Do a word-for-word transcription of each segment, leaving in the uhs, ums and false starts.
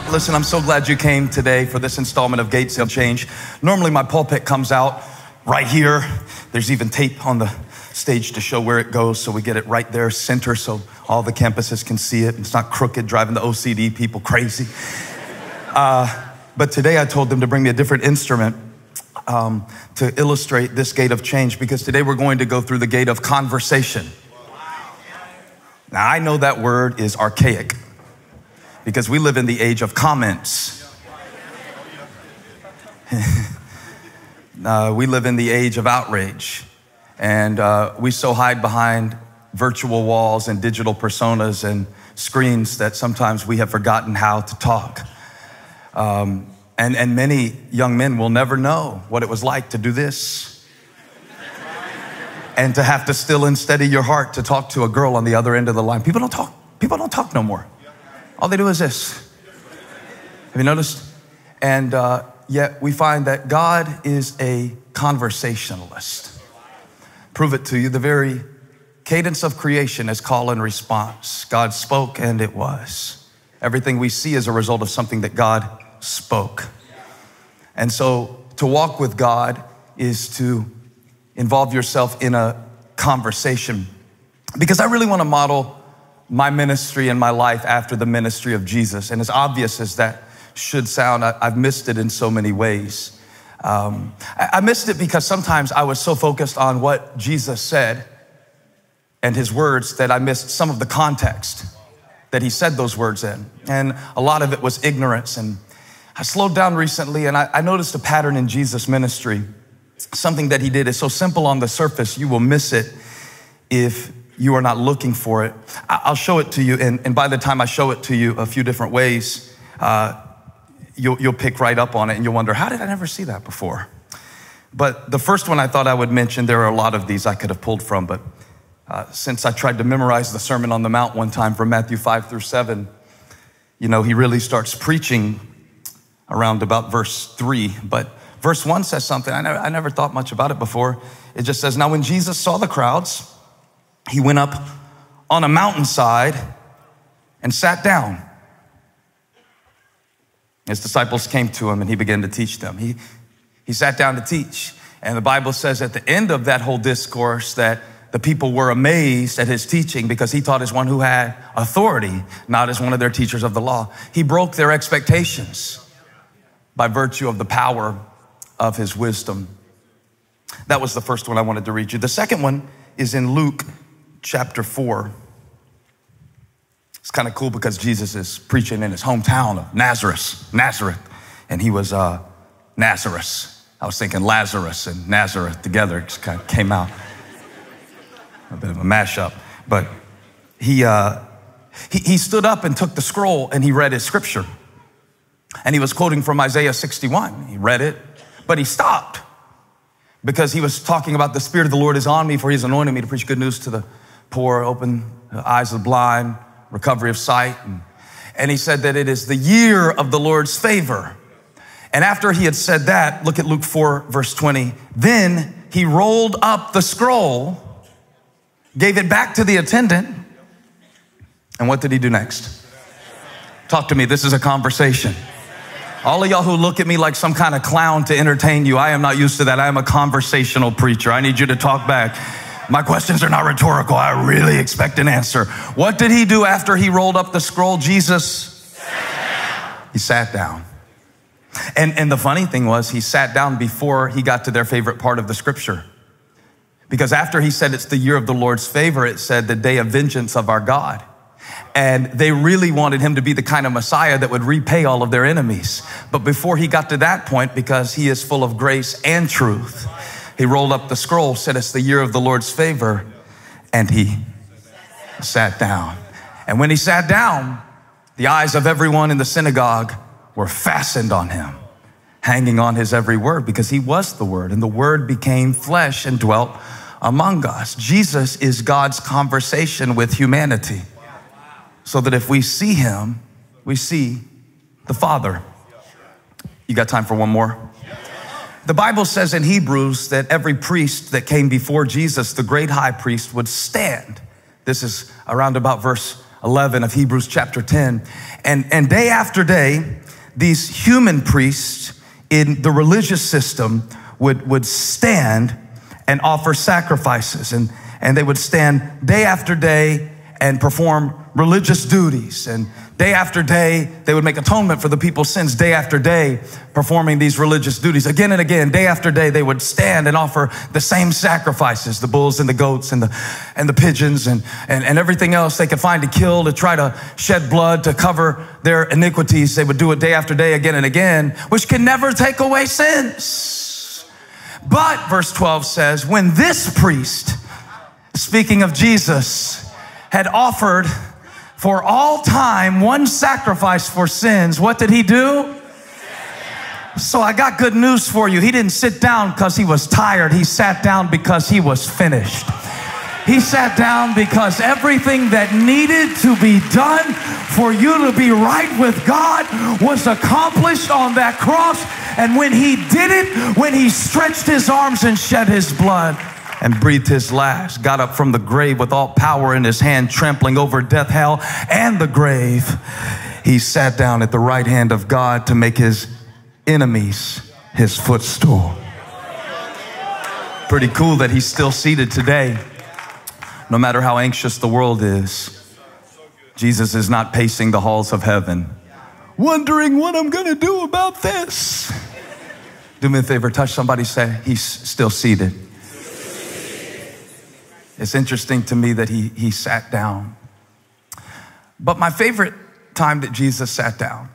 Listen, I'm so glad you came today for this installment of Gates of Change. Normally my pulpit comes out right here. There's even tape on the stage to show where it goes, so we get it right there, center, so all the campuses can see it. It's not crooked, driving the O C D people crazy. Uh, but today I told them to bring me a different instrument um, to illustrate this gate of change, because today we're going to go through the gate of conversation. Now, I know that word is archaic, because we live in the age of comments. uh, we live in the age of outrage. And uh, we so hide behind virtual walls and digital personas and screens that sometimes we have forgotten how to talk. Um, and, and many young men will never know what it was like to do this. And to have to still and steady your heart to talk to a girl on the other end of the line. People don't talk. People don't talk no more. All they do is this. Have you noticed? And uh, yet we find that God is a conversationalist. Prove it to you. The very cadence of creation is call and response. God spoke and it was. Everything we see is a result of something that God spoke. And so to walk with God is to involve yourself in a conversation. Because I really want to model my ministry and my life after the ministry of Jesus. And as obvious as that should sound, I, I've missed it in so many ways. Um, I, I missed it because sometimes I was so focused on what Jesus said and his words that I missed some of the context that he said those words in. And a lot of it was ignorance. And I slowed down recently and I, I noticed a pattern in Jesus' ministry. Something that he did is so simple on the surface, you will miss it if you are not looking for it. I'll show it to you, and, and by the time I show it to you a few different ways, uh, you'll, you'll pick right up on it and you'll wonder, how did I never see that before? But the first one I thought I would mention, there are a lot of these I could have pulled from, but uh, since I tried to memorize the Sermon on the Mount one time from Matthew five through seven, you know, he really starts preaching around about verse three, but verse one says something, I never, I never thought much about it before. It just says, now when Jesus saw the crowds, he went up on a mountainside and sat down. His disciples came to him and he began to teach them. He, he sat down to teach. And the Bible says at the end of that whole discourse that the people were amazed at his teaching because he taught as one who had authority, not as one of their teachers of the law. He broke their expectations by virtue of the power of his wisdom. That was the first one I wanted to read you. The second one is in Luke chapter four. It's kind of cool because Jesus is preaching in his hometown of Nazareth, Nazareth, and he was uh, Nazareth. I was thinking Lazarus and Nazareth together. It just kind of came out. A bit of a mashup. But he, uh, he, he stood up and took the scroll and he read his scripture. And he was quoting from Isaiah sixty-one. He read it, but he stopped because he was talking about the Spirit of the Lord is on me, for he's anointed me to preach good news to the poor, open the eyes of the blind, recovery of sight. And, and he said that it is the year of the Lord's favor. And after he had said that, look at Luke four, verse twenty. Then he rolled up the scroll, gave it back to the attendant. And what did he do next? Talk to me. This is a conversation. All of y'all who look at me like some kind of clown to entertain you, I am not used to that. I am a conversational preacher. I need you to talk back. My questions are not rhetorical. I really expect an answer. What did he do after he rolled up the scroll? Jesus sat down. He sat down. And, and the funny thing was he sat down before he got to their favorite part of the scripture. Because after he said it's the year of the Lord's favor, it said the day of vengeance of our God. And they really wanted him to be the kind of Messiah that would repay all of their enemies. But before he got to that point, because he is full of grace and truth, he rolled up the scroll, said it's the year of the Lord's favor, and he sat down. And when he sat down, the eyes of everyone in the synagogue were fastened on him, hanging on his every word, because he was the Word, and the Word became flesh and dwelt among us. Jesus is God's conversation with humanity, so that if we see him, we see the Father. You got time for one more? The Bible says in Hebrews that every priest that came before Jesus, the great high priest, would stand. This is around about verse eleven of Hebrews chapter ten. And, and day after day, these human priests in the religious system would, would stand and offer sacrifices. And, and they would stand day after day and perform religious duties. And day after day, they would make atonement for the people's sins day after day, performing these religious duties. Again and again, day after day, they would stand and offer the same sacrifices, the bulls and the goats and the, and the pigeons and, and, and everything else they could find to kill, to try to shed blood, to cover their iniquities. They would do it day after day, again and again, which can never take away sins. But verse twelve says, when this priest, speaking of Jesus, had offered for all time one sacrifice for sins, what did he do? So I got good news for you. He didn't sit down because he was tired. He sat down because he was finished. He sat down because everything that needed to be done for you to be right with God was accomplished on that cross. And when he did it, when he stretched his arms and shed his blood and breathed his last, got up from the grave with all power in his hand, trampling over death, hell, and the grave, he sat down at the right hand of God to make his enemies his footstool. Pretty cool that he's still seated today. No matter how anxious the world is, Jesus is not pacing the halls of heaven, wondering what I'm going to do about this. Do me a favor, touch somebody, say, he's still seated. It's interesting to me that he, he sat down. But my favorite time that Jesus sat down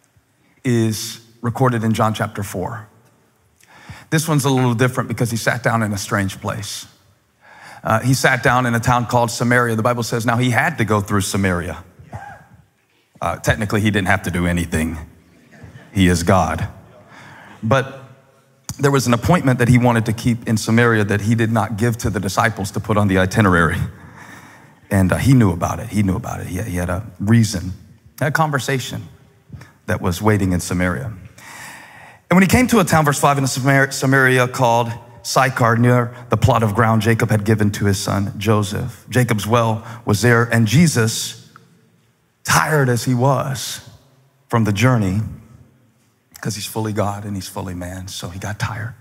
is recorded in John chapter four. This one's a little different because he sat down in a strange place. Uh, he sat down in a town called Samaria. The Bible says now he had to go through Samaria. Uh, technically, he didn't have to do anything. He is God. But there was an appointment that he wanted to keep in Samaria that he did not give to the disciples to put on the itinerary. And uh, he knew about it. He knew about it. He, he had a reason, a conversation that was waiting in Samaria. And when he came to a town, verse five, in Samaria called Sychar, near the plot of ground Jacob had given to his son Joseph. Jacob's well was there, and Jesus, tired as he was from the journey, because he's fully God and he's fully man, so he got tired.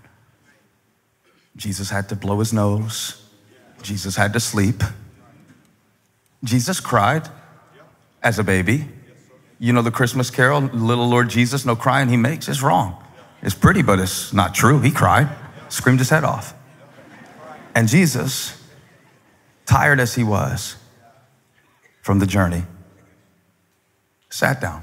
Jesus had to blow his nose. Jesus had to sleep. Jesus cried as a baby. You know the Christmas carol, little Lord Jesus, no crying he makes. It's wrong. It's pretty, but it's not true. He cried, screamed his head off. And Jesus, tired as he was from the journey, sat down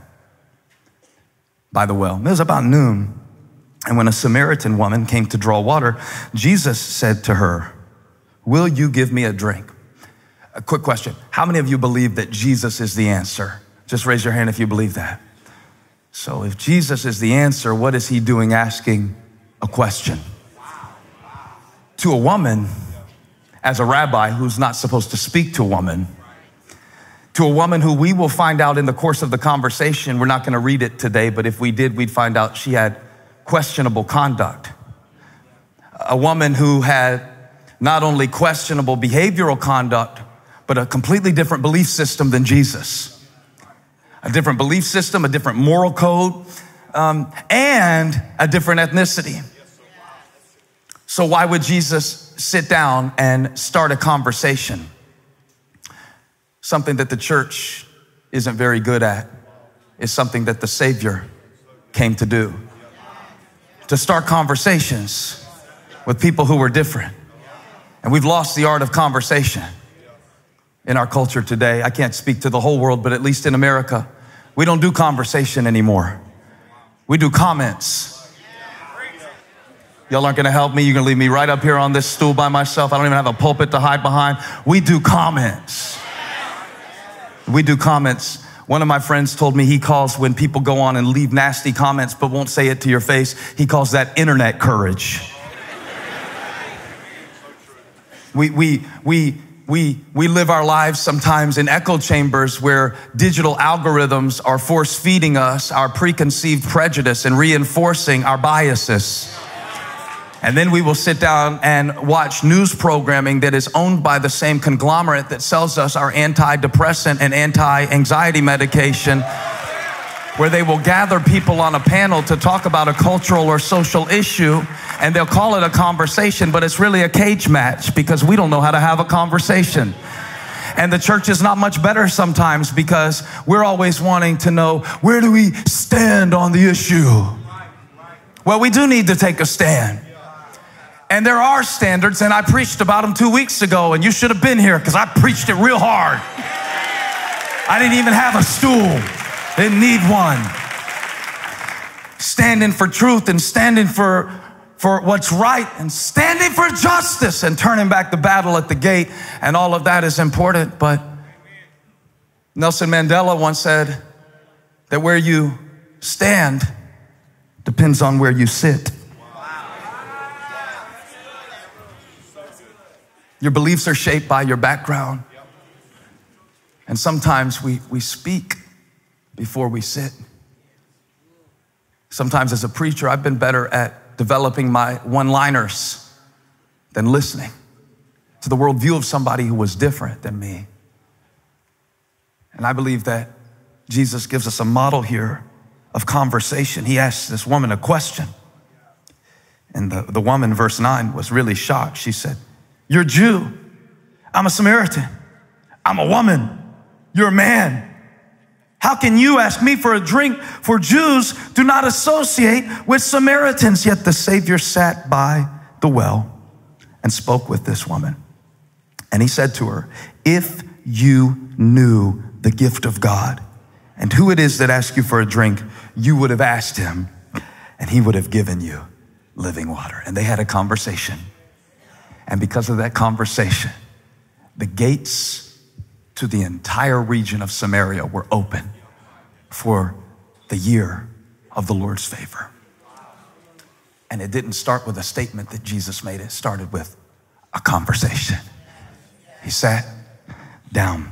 by the well. It was about noon. And when a Samaritan woman came to draw water, Jesus said to her, will you give me a drink? A quick question. How many of you believe that Jesus is the answer? Just raise your hand if you believe that. So if Jesus is the answer, what is he doing asking a question? To a woman, as a rabbi who's not supposed to speak to a woman, to a woman who we will find out in the course of the conversation, we're not going to read it today, but if we did, we'd find out she had questionable conduct. A woman who had not only questionable behavioral conduct, but a completely different belief system than Jesus. A different belief system, a different moral code, um, and a different ethnicity. So why would Jesus sit down and start a conversation? Something that the church isn't very good at is something that the Savior came to do. To start conversations with people who were different. And we've lost the art of conversation in our culture today. I can't speak to the whole world, but at least in America, we don't do conversation anymore. We do comments. Y'all aren't gonna help me. You're gonna leave me right up here on this stool by myself. I don't even have a pulpit to hide behind. We do comments. We do comments. One of my friends told me he calls when people go on and leave nasty comments but won't say it to your face, he calls that internet courage. We, we, we, we, we live our lives sometimes in echo chambers where digital algorithms are force feeding us our preconceived prejudice and reinforcing our biases. And then we will sit down and watch news programming that is owned by the same conglomerate that sells us our antidepressant and anti-anxiety medication, where they will gather people on a panel to talk about a cultural or social issue, and they'll call it a conversation, but it's really a cage match because we don't know how to have a conversation. And the church is not much better sometimes because we're always wanting to know, where do we stand on the issue? Well, we do need to take a stand. And there are standards, and I preached about them two weeks ago, and you should have been here because I preached it real hard. I didn't even have a stool. Didn't need one. Standing for truth and standing for, for what's right and standing for justice and turning back the battle at the gate, and all of that is important. But Nelson Mandela once said that where you stand depends on where you sit. Your beliefs are shaped by your background. And sometimes we, we speak before we sit. Sometimes as a preacher, I've been better at developing my one-liners than listening to the worldview of somebody who was different than me. And I believe that Jesus gives us a model here of conversation. He asks this woman a question. And the, the woman, verse nine, was really shocked. She said, "You're a Jew. I'm a Samaritan. I'm a woman. You're a man. How can you ask me for a drink? For Jews do not associate with Samaritans." Yet the Savior sat by the well and spoke with this woman. And he said to her, "If you knew the gift of God and who it is that asks you for a drink, you would have asked him and he would have given you living water." And they had a conversation. And because of that conversation, the gates to the entire region of Samaria were open for the year of the Lord's favor. And it didn't start with a statement that Jesus made. It started with a conversation. He sat down.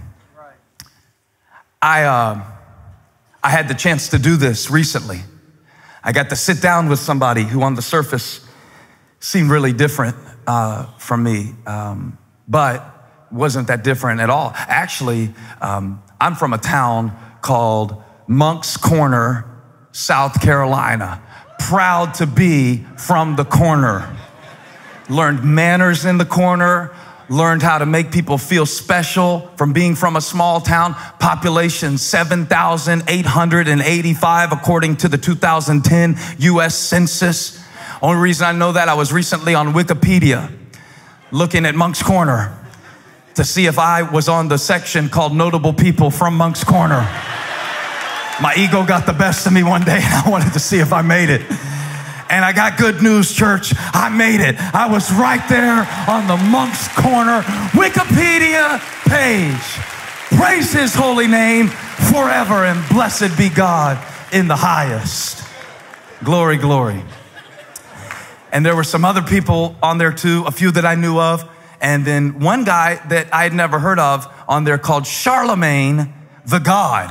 I, uh, I had the chance to do this recently. I got to sit down with somebody who on the surface seemed really different uh, from me, um, but wasn't that different at all. Actually, um, I'm from a town called Moncks Corner, South Carolina. Proud to be from the corner. Learned manners in the corner, learned how to make people feel special from being from a small town. Population seven thousand eight hundred eighty-five according to the two thousand ten U S Census. Only reason I know that, I was recently on Wikipedia looking at Moncks Corner to see if I was on the section called Notable People from Moncks Corner. My ego got the best of me one day, and I wanted to see if I made it. And I got good news, church. I made it. I was right there on the Moncks Corner Wikipedia page. Praise his holy name forever, and blessed be God in the highest. Glory, glory. And there were some other people on there too, a few that I knew of. And then one guy that I had never heard of on there called Charlemagne the God.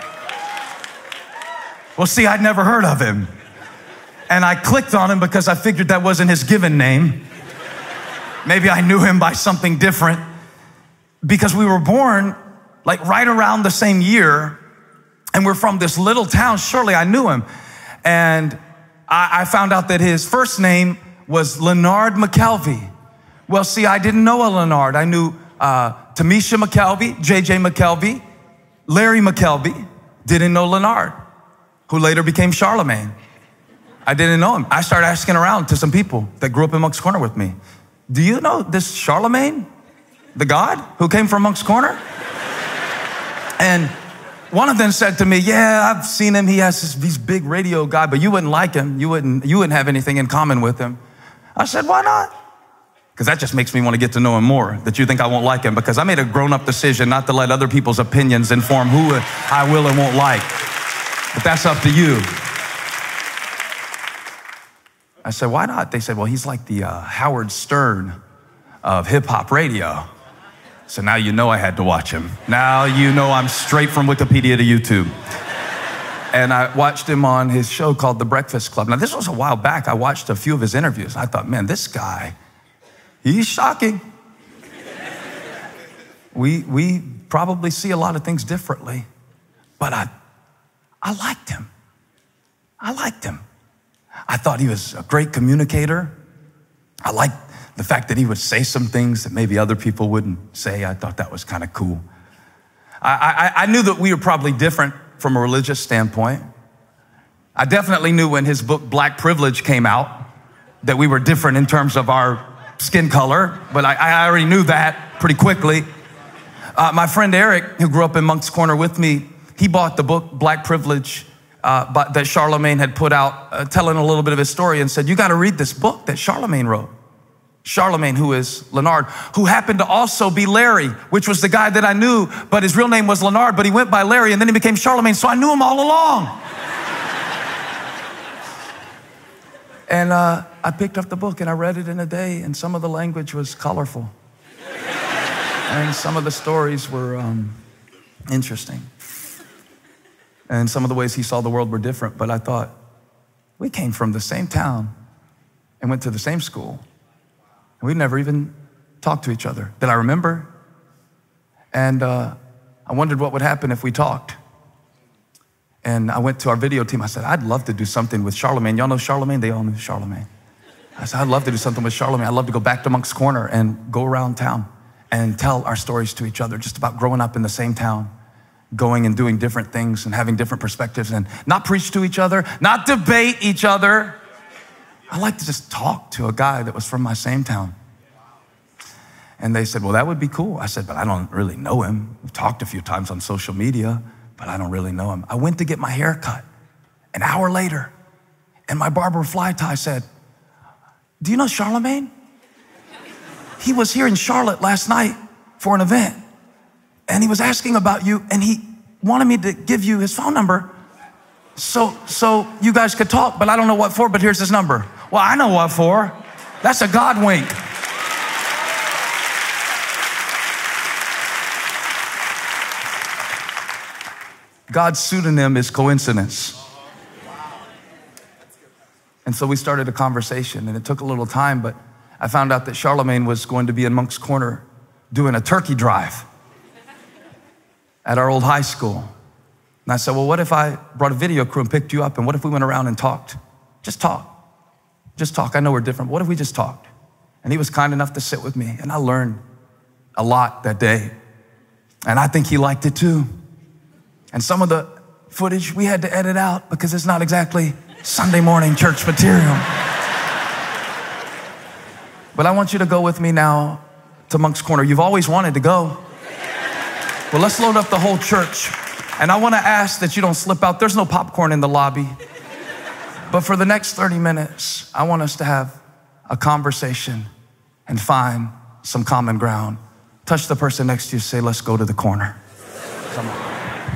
Well, see, I'd never heard of him. And I clicked on him because I figured that wasn't his given name. Maybe I knew him by something different. Because we were born like right around the same year. And we're from this little town. Surely I knew him. And I, I found out that his first name was Leonard McKelvey. Well, see, I didn't know a Leonard. I knew uh, Tamisha McKelvey, J J McKelvey, Larry McKelvey. Didn't know Leonard, who later became Charlemagne. I didn't know him. I started asking around to some people that grew up in Moncks Corner with me. Do you know this Charlemagne, the God who came from Moncks Corner? And one of them said to me, "Yeah, I've seen him. He has this, these big radio guy, but you wouldn't like him. You wouldn't, you wouldn't have anything in common with him." I said, "Why not?" Because that just makes me want to get to know him more, that you think I won't like him, because I made a grown-up decision not to let other people's opinions inform who I will and won't like. But that's up to you. I said, "Why not?" They said, "Well, he's like the uh, Howard Stern of hip-hop radio." So now you know I had to watch him. Now you know I'm straight from Wikipedia to YouTube. And I watched him on his show called The Breakfast Club. Now, this was a while back. I watched a few of his interviews. I thought, man, this guy, he's shocking. We, we probably see a lot of things differently, but I, I liked him. I liked him. I thought he was a great communicator. I liked the fact that he would say some things that maybe other people wouldn't say. I thought that was kind of cool. I, I, I knew that we were probably different from a religious standpoint. I definitely knew when his book, Black Privilege, came out, that we were different in terms of our skin color, but I, I already knew that pretty quickly. Uh, my friend Eric, who grew up in Moncks Corner with me, he bought the book, Black Privilege, uh, but, that Charlemagne had put out, uh, telling a little bit of his story, and said, you got to read this book that Charlemagne wrote. Charlemagne, who is Leonard, who happened to also be Larry, which was the guy that I knew, but his real name was Leonard, but he went by Larry, and then he became Charlemagne, so I knew him all along. And uh, I picked up the book, and I read it in a day, and some of the language was colorful. And some of the stories were um, interesting. And some of the ways he saw the world were different, but I thought, we came from the same town and went to the same school. And we never even talked to each other that I remember. And uh, I wondered what would happen if we talked. And I went to our video team. I said, I'd love to do something with Charlemagne. Y'all know Charlemagne? They all knew Charlemagne. I said, I'd love to do something with Charlemagne. I'd love to go back to Moncks Corner and go around town and tell our stories to each other, just about growing up in the same town, going and doing different things and having different perspectives, and not preach to each other, not debate each other. I like to just talk to a guy that was from my same town. And they said, well, that would be cool. I said, but I don't really know him. We've talked a few times on social media, but I don't really know him. I went to get my hair cut an hour later, and my barber Fly Tie said, do you know Charlemagne? He was here in Charlotte last night for an event, and he was asking about you, and he wanted me to give you his phone number so, so you guys could talk, but I don't know what for, but here's his number. Well, I know what for. That's a God wink. God's pseudonym is coincidence. And so we started a conversation, and it took a little time, but I found out that Charlemagne was going to be in Moncks Corner doing a turkey drive at our old high school. And I said, well, what if I brought a video crew and picked you up, and what if we went around and talked? Just talk. Just talk. I know we're different. What if we just talked? And he was kind enough to sit with me, and I learned a lot that day. And I think he liked it too. And some of the footage we had to edit out because it's not exactly Sunday morning church material. But I want you to go with me now to Moncks Corner. You've always wanted to go. Well, let's load up the whole church. And I want to ask that you don't slip out. There's no popcorn in the lobby. But for the next thirty minutes, I want us to have a conversation and find some common ground. Touch the person next to you, say, let's go to the corner. Come on.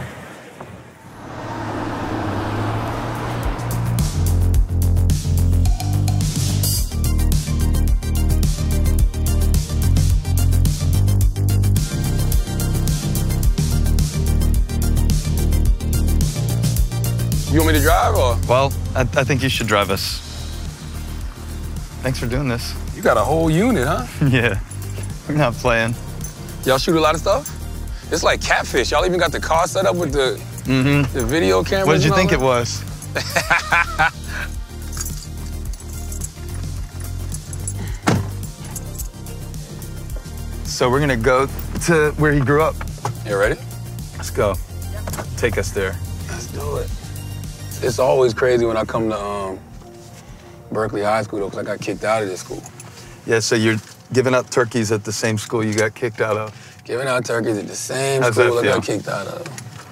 You want me to drive, or? Well, I, I think you should drive us. Thanks for doing this. You got a whole unit, huh? Yeah, we're not playing. Y'all shoot a lot of stuff? It's like Catfish. Y'all even got the car set up with the, mm-hmm. the video camera. What did you think it was? So we're gonna go to where he grew up. You ready? Let's go. Take us there. Let's do it. It's always crazy when I come to um, Berkeley High School, though, because I got kicked out of this school. Yeah, so you're giving out turkeys at the same school you got kicked out of? Giving out turkeys at the same How's school that I feel? got kicked out of.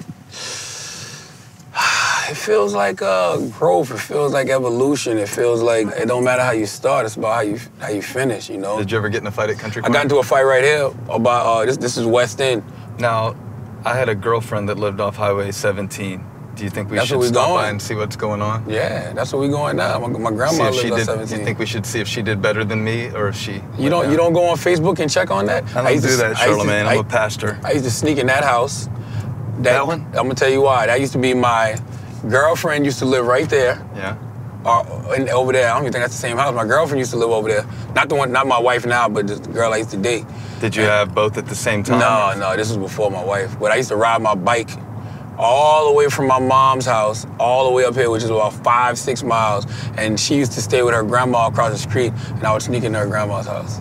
It feels like uh, growth. It feels like evolution. It feels like it don't matter how you start. It's about how you how you finish. You know. Did you ever get in a fight at Country I Club? got into a fight right here about uh, this. This is West End. Now, I had a girlfriend that lived off Highway seventeen. Do you think we That's should where we stop going. by and see what's going on? Yeah, that's where we going now. My, my See grandma if she lives on did. seventeen. Do you think we should see if she did better than me, or if she? You don't. You don't go on Facebook and check on that. I don't used do to- that, I used to- Charlemagne. I'm I- a pastor. I used to sneak in that house. That one? I'm gonna tell you why. That used to be my girlfriend used to live right there. Yeah. Uh, and over there, I don't even think that's the same house. My girlfriend used to live over there. Not the one, not my wife now, but the girl I used to date. Did you and, have both at the same time? No, no, this was before my wife. But I used to ride my bike all the way from my mom's house, all the way up here, which is about five, six miles. And she used to stay with her grandma across the street, and I would sneak into her grandma's house.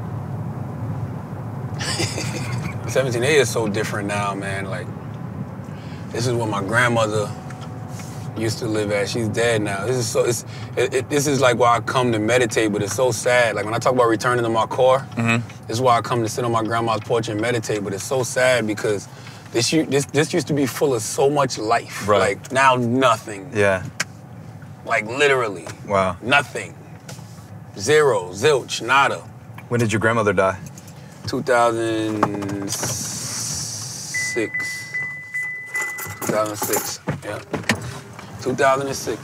seventeen A is so different now, man. Like, this is where my grandmother used to live at. She's dead now. This is so. It's. It, it, this is like why I come to meditate, but it's so sad. Like when I talk about returning to my core, mm-hmm. this is why I come to sit on my grandma's porch and meditate. But it's so sad because this this this used to be full of so much life. Right. Like now nothing. Yeah. Like literally. Wow. Nothing. Zero. Zilch. Nada. When did your grandmother die? two thousand six. two thousand six. Yeah. two thousand six.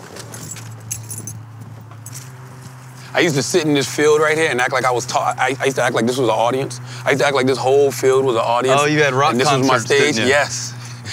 I used to sit in this field right here and act like I was taught. I, I used to act like this was an audience. I used to act like this whole field was an audience. Oh, you had rock and this concerts, was my stage. didn't you? Yes.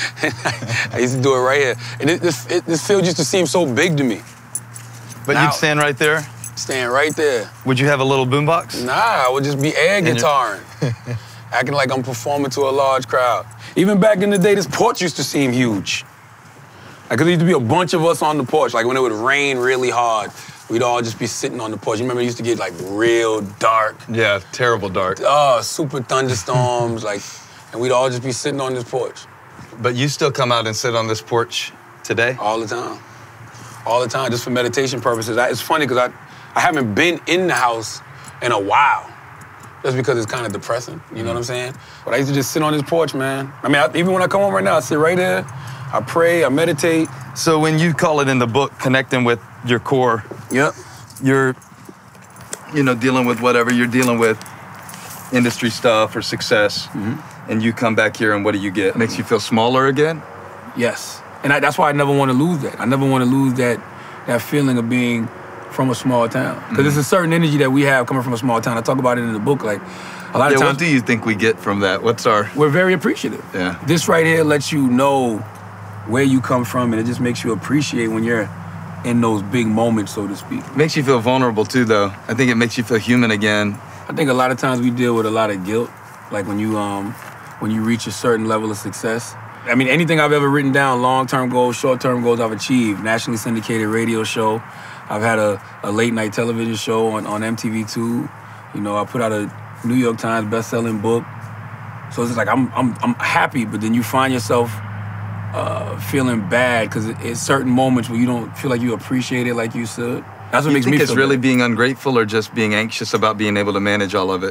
I used to do it right here. And it, this, it, this field used to seem so big to me. But Now, you'd stand right there? Stand right there. Would you have a little boombox? Nah, I would just be air guitaring. Acting like I'm performing to a large crowd. Even back in the day, this porch used to seem huge. Like, there used to be a bunch of us on the porch. Like, when it would rain really hard, we'd all just be sitting on the porch. You remember it used to get, like, real dark. Yeah, terrible dark. Oh, super thunderstorms, like, and we'd all just be sitting on this porch. But you still come out and sit on this porch today? All the time. All the time, just for meditation purposes. I, it's funny, because I, I haven't been in the house in a while. Just because it's kind of depressing, you know what I'm saying? But I used to just sit on this porch, man. I mean, I, even when I come home right now, I sit right there, I pray, I meditate. So when you call it in the book, connecting with your core, Yep. you're, you know, dealing with whatever you're dealing with, industry stuff or success, mm-hmm. and you come back here and what do you get? Makes you feel smaller again? Yes. And I, that's why I never want to lose that. I never want to lose that, that feeling of being from a small town. Because mm-hmm. it's a certain energy that we have coming from a small town. I talk about it in the book. Like, a lot yeah, of times. What do you think we get from that? What's our... We're very appreciative. Yeah. This right here lets you know where you come from, and it just makes you appreciate when you're in those big moments, so to speak. Makes you feel vulnerable too, though. I think it makes you feel human again. I think a lot of times we deal with a lot of guilt, like when you um when you reach a certain level of success. I mean, anything I've ever written down, long-term goals, short-term goals, I've achieved. Nationally syndicated radio show. I've had a, a late-night television show on, on M T V two. You know, I put out a New York Times best-selling book. So it's just like I'm I'm I'm happy, but then you find yourself uh, feeling bad because it's certain moments where you don't feel like you appreciate it like you should. That's what you makes think me it's feel really bad. being ungrateful or just being anxious about being able to manage all of it?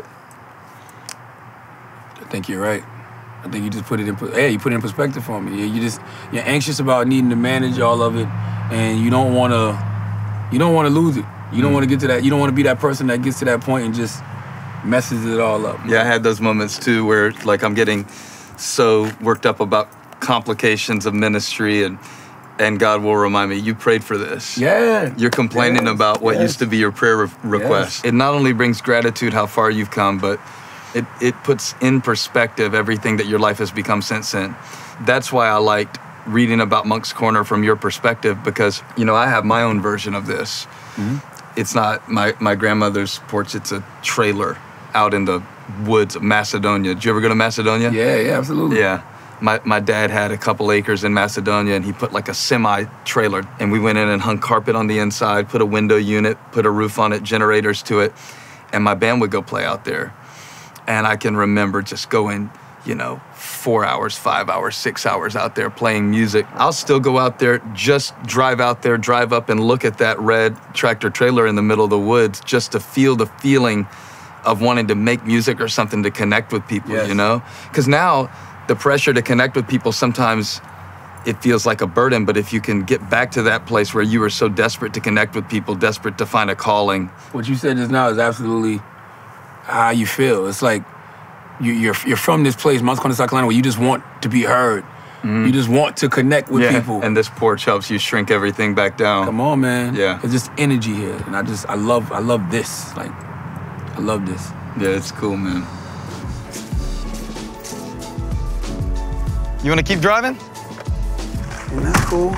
I think you're right. I think you just put it in. Hey, you put it in perspective for me. You just you're anxious about needing to manage all of it, and you don't want to. You don't want to lose it. You don't want to get to that. You don't want to be that person that gets to that point and just messes it all up. Yeah, I had those moments too where like I'm getting so worked up about complications of ministry and and God will remind me, you prayed for this. Yeah. You're complaining yes. about what yes. used to be your prayer re- request. Yes. It not only brings gratitude how far you've come, but it, it puts in perspective everything that your life has become since then. That's why I liked reading about Moncks Corner from your perspective because, you know, I have my own version of this. Mm-hmm. It's not my, my grandmother's porch, it's a trailer out in the woods of Macedonia. Did you ever go to Macedonia? Yeah, yeah, absolutely. Yeah. My my dad had a couple acres in Macedonia, and he put like a semi-trailer, and we went in and hung carpet on the inside, put a window unit, put a roof on it, generators to it, and my band would go play out there. And I can remember just going, you know, four hours, five hours, six hours out there playing music. I'll still go out there, just drive out there, drive up and look at that red tractor trailer in the middle of the woods just to feel the feeling of wanting to make music or something to connect with people, yes. you know? Because now, the pressure to connect with people, sometimes it feels like a burden, but if you can get back to that place where you were so desperate to connect with people, desperate to find a calling. What you said just now is absolutely how you feel. It's like you, you're you're from this place, Moncks Corner, South Carolina, where you just want to be heard. Mm-hmm. You just want to connect with yeah, people. And this porch helps you shrink everything back down. Come on, man. Yeah. There's just energy here, and I just, I love, I love this. Like, I love this. Yeah, it's cool, man. You want to keep driving? Isn't that cool?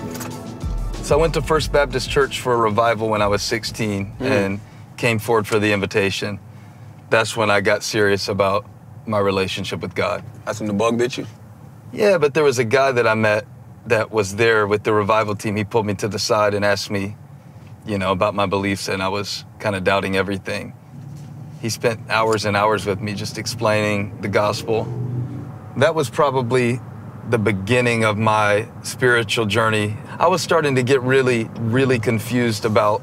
So I went to First Baptist Church for a revival when I was sixteen mm. and came forward for the invitation. That's when I got serious about my relationship with God. That's when the bug bit you? Yeah, but there was a guy that I met that was there with the revival team. He pulled me to the side and asked me, you know, about my beliefs, and I was kind of doubting everything. He spent hours and hours with me just explaining the gospel. That was probably the beginning of my spiritual journey. I was starting to get really, really confused about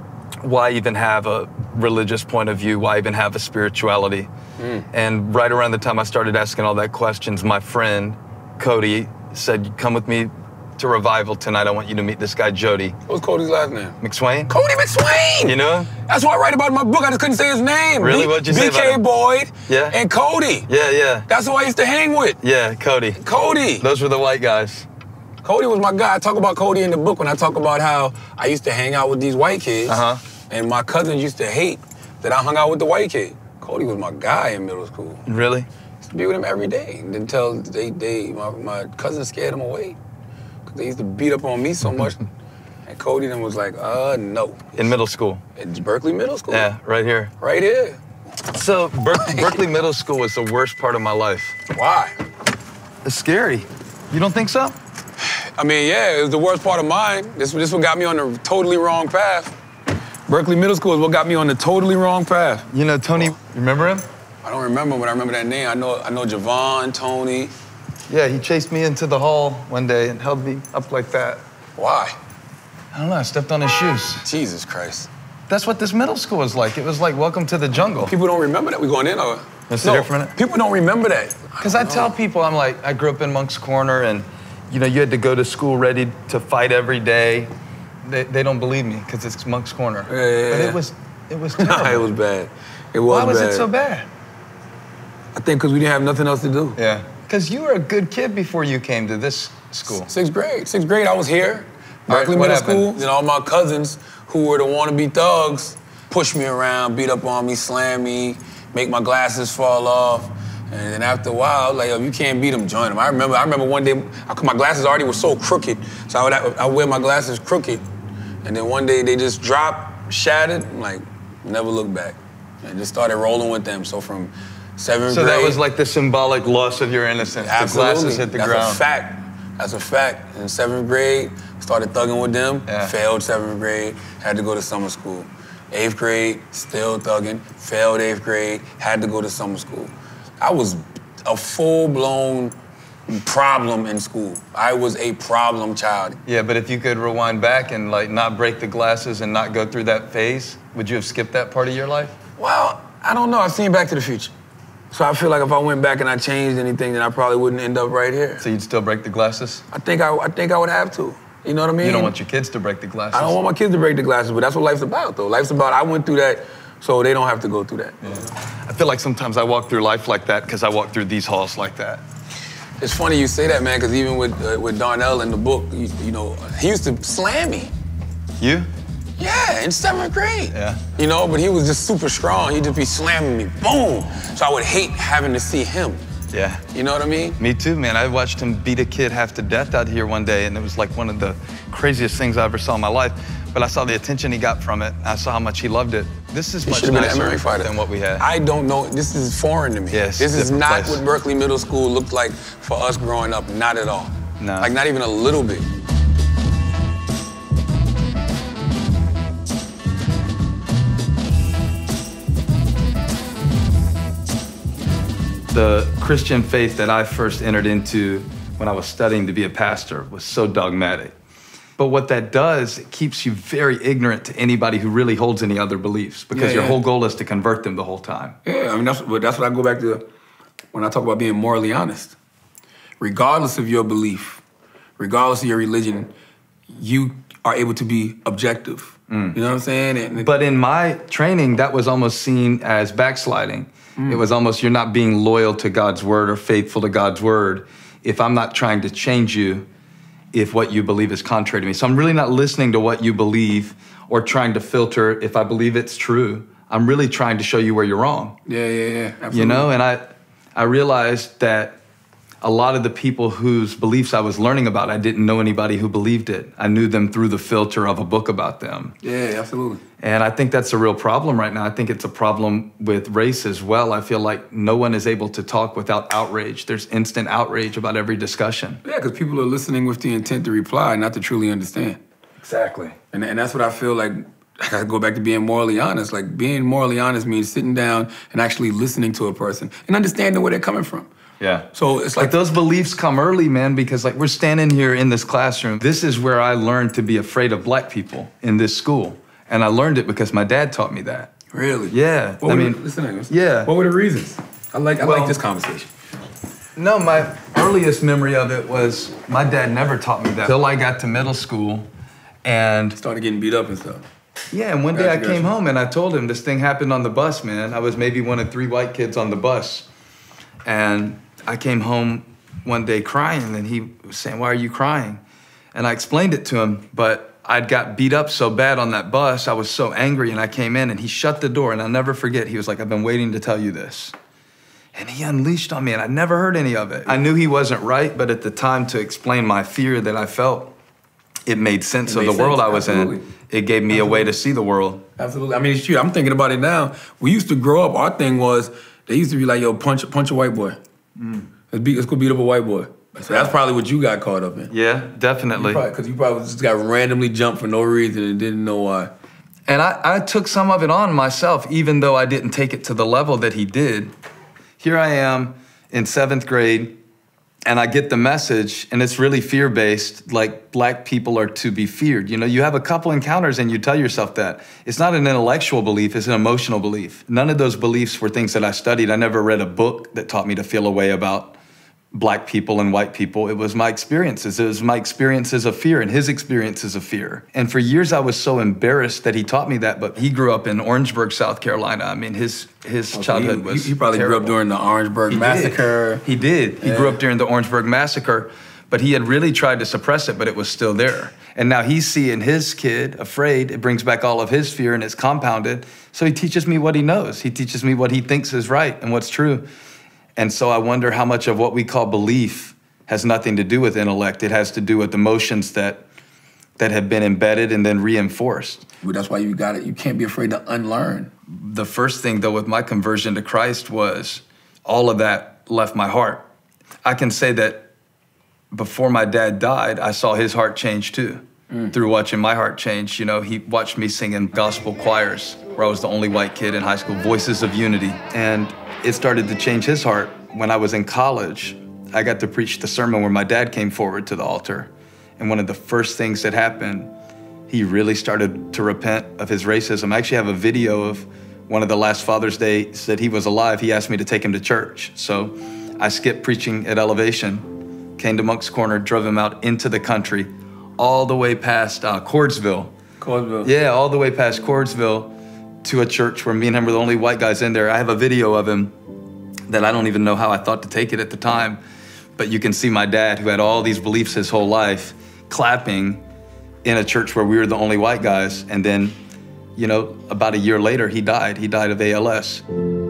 why even have a religious point of view, why even have a spirituality. Mm. And right around the time I started asking all that questions, my friend, Cody, said, come with me to revival tonight. I want you to meet this guy, Jody. What's Cody's last name? McSwain. Cody McSwain! You know him? That's what I write about in my book. I just couldn't say his name. Really? B- What'd you say B K about him? Boyd Yeah. and Cody. Yeah, yeah. That's who I used to hang with. Yeah, Cody. Cody. Those were the white guys. Cody was my guy. I talk about Cody in the book when I talk about how I used to hang out with these white kids. Uh-huh. And my cousins used to hate that I hung out with the white kid. Cody was my guy in middle school. Really? I used to be with him every day. Until they, they, my, my cousins scared him away. They used to beat up on me so much. And Cody then was like, uh, no. In middle school? At Berkeley Middle School. Yeah, right here. Right here. So Ber- Berkeley Middle School was the worst part of my life. Why? It's scary. You don't think so? I mean, yeah, it was the worst part of mine. This, this what got me on the totally wrong path. Berkeley Middle School is what got me on the totally wrong path. You know Tony, oh. remember him? I don't remember, but I remember that name. I know I know Javon, Tony. Yeah, he chased me into the hall one day and held me up like that. Why? I don't know, I stepped on his shoes. Jesus Christ. That's what this middle school was like. It was like, welcome to the jungle. People don't remember that. We going in or? Let's no, sit here for a minute. People don't remember that. Because I, I tell people, I'm like, I grew up in Moncks Corner and, you know, you had to go to school ready to fight every day. They, they don't believe me because it's Moncks Corner. Yeah, yeah, but yeah. it was, it was terrible. It was bad. It was Why was bad. it so bad? I think because we didn't have nothing else to do. Yeah. Because you were a good kid before you came to this school. Sixth grade. Sixth grade, I was here. Berkeley Middle School. And all my cousins who were the wannabe thugs pushed me around, beat up on me, slam me, make my glasses fall off. And then after a while, like, if you can't beat them, join them. I remember I remember one day, I, my glasses already were so crooked, so I would I would wear my glasses crooked. And then one day they just dropped, shattered, I'm like, never looked back. And just started rolling with them. So from seventh so grade. So that was like the symbolic loss of your innocence. Absolutely. The glasses hit the That's ground. That's a fact. That's a fact. In seventh grade, started thugging with them. Yeah. Failed seventh grade, had to go to summer school. Eighth grade, still thugging. Failed eighth grade, had to go to summer school. I was a full-blown problem in school. I was a problem child. Yeah, but if you could rewind back and like not break the glasses and not go through that phase, would you have skipped that part of your life? Well, I don't know. I've seen Back to the Future. So I feel like if I went back and I changed anything, then I probably wouldn't end up right here. So you'd still break the glasses? I think I, I think I would have to. You know what I mean? You don't want your kids to break the glasses? I don't want my kids to break the glasses, but that's what life's about, though. Life's about, I went through that, so they don't have to go through that. Yeah. I feel like sometimes I walk through life like that because I walk through these halls like that. It's funny you say that, man, because even with uh, with Darnell in the book, you, you know, he used to slam me. You? Yeah, in seventh grade. Yeah. You know, but he was just super strong. He'd just be slamming me, boom. So I would hate having to see him. Yeah. You know what I mean? Me too, man. I watched him beat a kid half to death out here one day, and it was like one of the craziest things I ever saw in my life. But I saw the attention he got from it. I saw how much he loved it. This is he much been an nicer M M A fighter. than what we had. I don't know. This is foreign to me. Yes, this is not place. what Berkeley Middle School looked like for us growing up. Not at all. No. Like, not even a little bit. The Christian faith that I first entered into when I was studying to be a pastor was so dogmatic. But what that does, it keeps you very ignorant to anybody who really holds any other beliefs, because yeah, your yeah. whole goal is to convert them the whole time. Yeah, I mean, that's, but that's what I go back to when I talk about being morally honest. Regardless of your belief, regardless of your religion, you are able to be objective. Mm. You know what I'm saying? And, but in my training, that was almost seen as backsliding. Mm. It was almost, you're not being loyal to God's word or faithful to God's word if I'm not trying to change you if what you believe is contrary to me. So I'm really not listening to what you believe or trying to filter if I believe it's true. I'm really trying to show you where you're wrong. Yeah, yeah, yeah, absolutely. You know, and I, I realized that a lot of the people whose beliefs I was learning about, I didn't know anybody who believed it. I knew them through the filter of a book about them. Yeah, absolutely. And I think that's a real problem right now. I think it's a problem with race as well. I feel like no one is able to talk without outrage. There's instant outrage about every discussion. Yeah, because people are listening with the intent to reply, not to truly understand. Exactly. And, and that's what I feel like, I gotta go back to being morally honest. Like, being morally honest means sitting down and actually listening to a person and understanding where they're coming from. Yeah. So it's like, like those beliefs come early, man, because like we're standing here in this classroom. This is where I learned to be afraid of black people in this school. And I learned it because my dad taught me that. Really? Yeah. What I were mean, the, listen, yeah. What were the reasons? I like I Well, like this conversation. No, my earliest memory of it was my dad never taught me that till I got to middle school. And Started getting beat up and stuff. yeah, and one day Gotcha, I came gotcha. home and I told him this thing happened on the bus, man. I was maybe one of three white kids on the bus. And I came home one day crying, and he was saying, "Why are you crying?" And I explained it to him, but I'd got beat up so bad on that bus, I was so angry, and I came in and he shut the door, and I'll never forget, he was like, "I've been waiting to tell you this." And he unleashed on me, and I never heard any of it. I knew he wasn't right, but at the time, to explain my fear that I felt, it made sense It of made the world sense, I was absolutely. in. It gave me a way to see the world. Absolutely. I mean, shoot, I'm thinking about it now. We used to grow up, our thing was, they used to be like, yo, punch, punch a white boy. Mm. Let's, beat, let's go beat up a white boy. So that's probably what you got caught up in. Yeah, definitely. Because you probably just got randomly jumped for no reason and didn't know why. And I, I took some of it on myself, even though I didn't take it to the level that he did. Here I am in seventh grade, and I get the message, and it's really fear-based, like black people are to be feared. You know, you have a couple encounters and you tell yourself that. It's not an intellectual belief, it's an emotional belief. None of those beliefs were things that I studied. I never read a book that taught me to feel a way about black people and white people. It was my experiences. It was my experiences of fear and his experiences of fear. And for years I was so embarrassed that he taught me that, but he grew up in Orangeburg, South Carolina. I mean, his his Okay, childhood he, was He probably terrible. grew up during the Orangeburg He Massacre. Did. He did. He Yeah. grew up during the Orangeburg Massacre, but he had really tried to suppress it, but it was still there. And now he's seeing his kid afraid. It brings back all of his fear, and it's compounded. So he teaches me what he knows. He teaches me what he thinks is right and what's true. And so I wonder how much of what we call belief has nothing to do with intellect. It has to do with emotions that that have been embedded and then reinforced. Well, that's why you got it. You can't be afraid to unlearn. The first thing, though, with my conversion to Christ was all of that left my heart. I can say that before my dad died, I saw his heart change too. Mm. Through watching my heart change. You know, he watched me sing in gospel choirs where I was the only white kid in high school, Voices of Unity. And it started to change his heart. When I was in college, I got to preach the sermon where my dad came forward to the altar. And one of the first things that happened, he really started to repent of his racism. I actually have a video of one of the last Father's Days that he was alive. He asked me to take him to church. So I skipped preaching at Elevation, came to Moncks Corner, drove him out into the country, all the way past uh, Cordsville. Cordsville. Yeah, all the way past Cordsville to a church where me and him were the only white guys in there. I have a video of him that I don't even know how I thought to take it at the time. But you can see my dad, who had all these beliefs his whole life, clapping in a church where we were the only white guys. And then, you know, about a year later, he died. He died of A L S.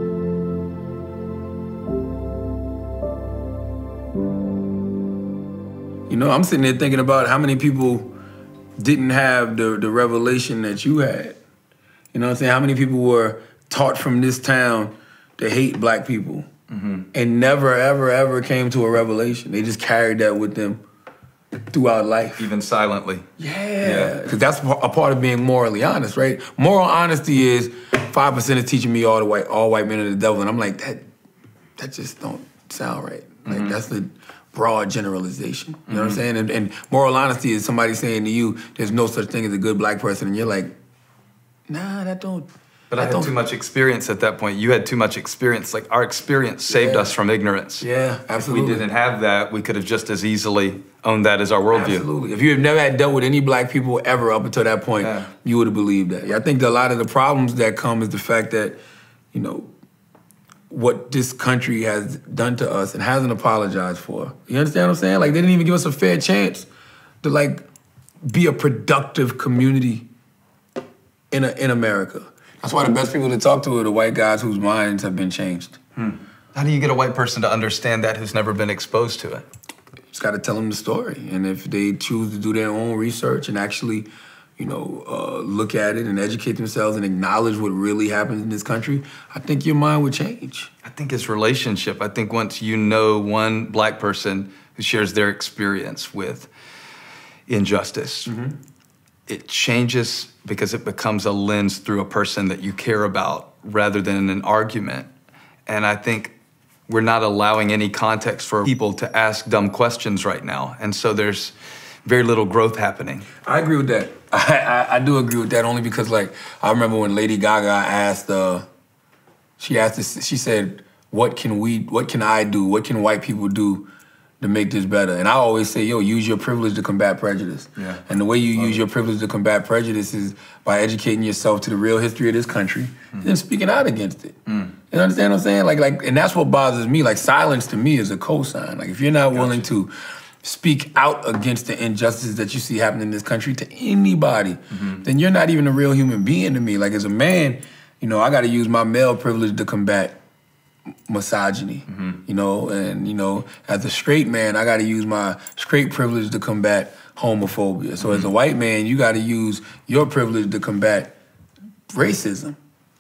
You know, I'm sitting there thinking about how many people didn't have the, the revelation that you had. You know what I'm saying? How many people were taught from this town to hate black people mm-hmm. and never, ever, ever came to a revelation. They just carried that with them throughout life. Even silently. Yeah, because that's a part of being morally honest, right? Moral honesty is five percent is teaching me all the white, all white men are the devil, and I'm like, that, that just don't sound right. Like mm-hmm. that's the broad generalization. You mm-hmm. know what I'm saying? And, and moral honesty is somebody saying to you, there's no such thing as a good black person, and you're like, nah, that don't. But I had too much experience at that point. You had too much experience. Like, our experience saved yeah. us from ignorance. Yeah, absolutely. If we didn't have that, we could have just as easily owned that as our worldview. Absolutely. If you had never had dealt with any black people ever up until that point, yeah. you would have believed that. I think that a lot of the problems that come is the fact that, you know, what this country has done to us and hasn't apologized for. You understand what I'm saying? Like, they didn't even give us a fair chance to, like, be a productive community in, a, in America. That's why the best people to talk to are the white guys whose minds have been changed. Hmm. How do you get a white person to understand that who's never been exposed to it? Just got to tell them the story. And if they choose to do their own research and actually, you know, uh, look at it and educate themselves and acknowledge what really happens in this country, I think your mind would change. I think it's relationship. I think once you know one black person who shares their experience with injustice, mm-hmm. it changes because it becomes a lens through a person that you care about rather than an argument. And I think we're not allowing any context for people to ask dumb questions right now. And so there's very little growth happening. I agree with that. I, I, I do agree with that only because, like, I remember when Lady Gaga asked, uh, she asked this, she said, what can we, what can I do, what can white people do to make this better? And I always say, yo, use your privilege to combat prejudice. Yeah. And the way you Love use it. your privilege to combat prejudice is by educating yourself to the real history of this country mm. and then speaking out against it. Mm. You understand what I'm saying? Like, like, and that's what bothers me. Like, silence to me is a cosign. Like, if you're not gotcha. willing to speak out against the injustices that you see happening in this country to anybody, mm-hmm. then you're not even a real human being to me. Like, as a man, you know, I got to use my male privilege to combat misogyny, mm-hmm. you know, and, you know, as a straight man, I got to use my straight privilege to combat homophobia. So mm-hmm. as a white man, you got to use your privilege to combat racism.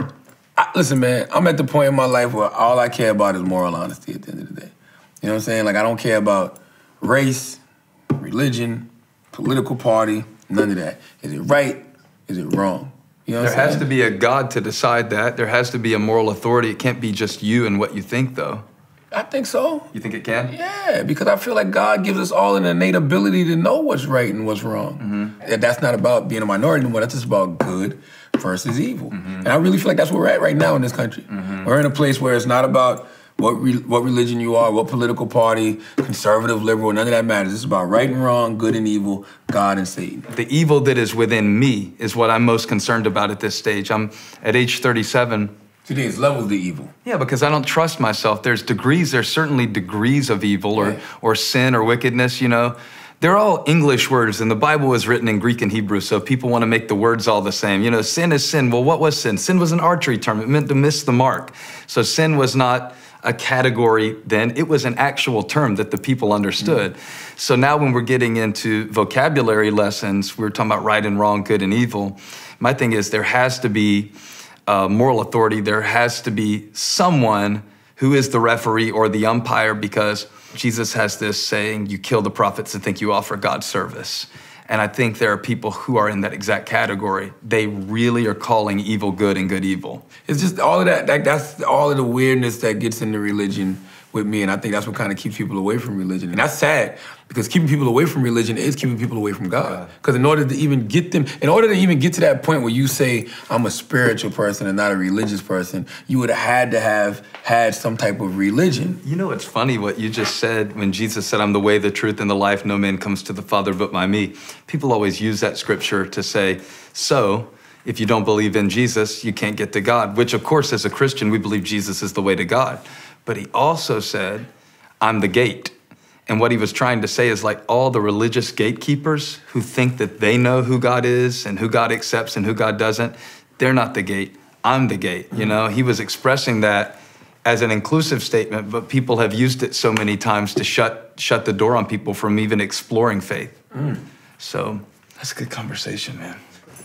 I, listen, man, I'm at the point in my life where all I care about is moral honesty at the end of the day. You know what I'm saying? Like, I don't care about race, religion, political party, none of that. Is it right? Is it wrong? You know what there I'm has saying? to be a God to decide that. There has to be a moral authority. It can't be just you and what you think, though. I think so. You think it can? Yeah, because I feel like God gives us all an innate ability to know what's right and what's wrong. Mm-hmm. And that's not about being a minority anymore. That's just about good versus evil. Mm-hmm. And I really feel like that's where we're at right now in this country. Mm-hmm. We're in a place where it's not about what re what religion you are, what political party, conservative, liberal, none of that matters. It's about right and wrong, good and evil, God and Satan. The evil that is within me is what I'm most concerned about at this stage. I'm at age thirty-seven. So you think it's levels of evil? Yeah, because I don't trust myself. There's degrees, there's certainly degrees of evil or, yeah. or sin or wickedness, you know. They're all English words, and the Bible was written in Greek and Hebrew, so people want to make the words all the same. You know, sin is sin. Well, what was sin? Sin was an archery term. It meant to miss the mark. So sin was not a category then, it was an actual term that the people understood. Mm-hmm. So now when we're getting into vocabulary lessons, we're talking about right and wrong, good and evil. My thing is there has to be uh, moral authority. There has to be someone who is the referee or the umpire, because Jesus has this saying, you kill the prophets and think you offer God service. And I think there are people who are in that exact category. They really are calling evil good and good evil. It's just all of that, that that's all of the weirdness that gets into religion with me, and I think that's what kind of keeps people away from religion. And that's sad, because keeping people away from religion is keeping people away from God. Because in order to even get them, in order to even get to that point where you say, I'm a spiritual person and not a religious person, you would have had to have had some type of religion. You know, it's funny what you just said when Jesus said, I'm the way, the truth, and the life. No man comes to the Father but by me. People always use that scripture to say, so if you don't believe in Jesus, you can't get to God, which of course, as a Christian, we believe Jesus is the way to God. But he also said, I'm the gate. And what he was trying to say is, like, all the religious gatekeepers who think that they know who God is and who God accepts and who God doesn't, they're not the gate. I'm the gate. You know, he was expressing that as an inclusive statement, but people have used it so many times to shut, shut the door on people from even exploring faith. Mm. So that's a good conversation, man.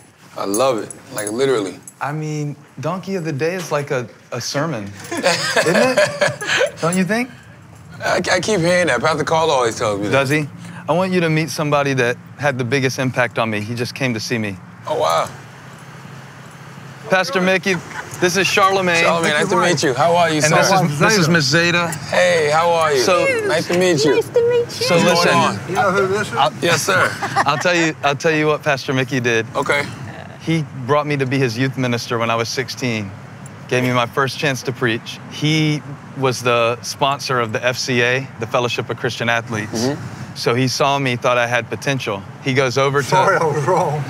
I love it, like literally. I mean, Donkey of the Day is like a, a sermon, isn't it? Don't you think? I, I keep hearing that. Pastor Carl always tells me that. Does he? I want you to meet somebody that had the biggest impact on me. He just came to see me. Oh, wow. Pastor Mickey, this is Charlemagne. Charlemagne, nice to meet you. How are you, and sir? this is, this is Miss Zeta. Hey, how are you? So, nice to meet you. Nice to meet you. So listen. You know who this is? I'll, yes, sir. I'll tell you, I'll tell you what Pastor Mickey did. Okay. He brought me to be his youth minister when I was sixteen. Gave me my first chance to preach. He was the sponsor of the F C A, the Fellowship of Christian Athletes. Mm-hmm. So he saw me, thought I had potential. He goes over to... Sorry, I was wrong.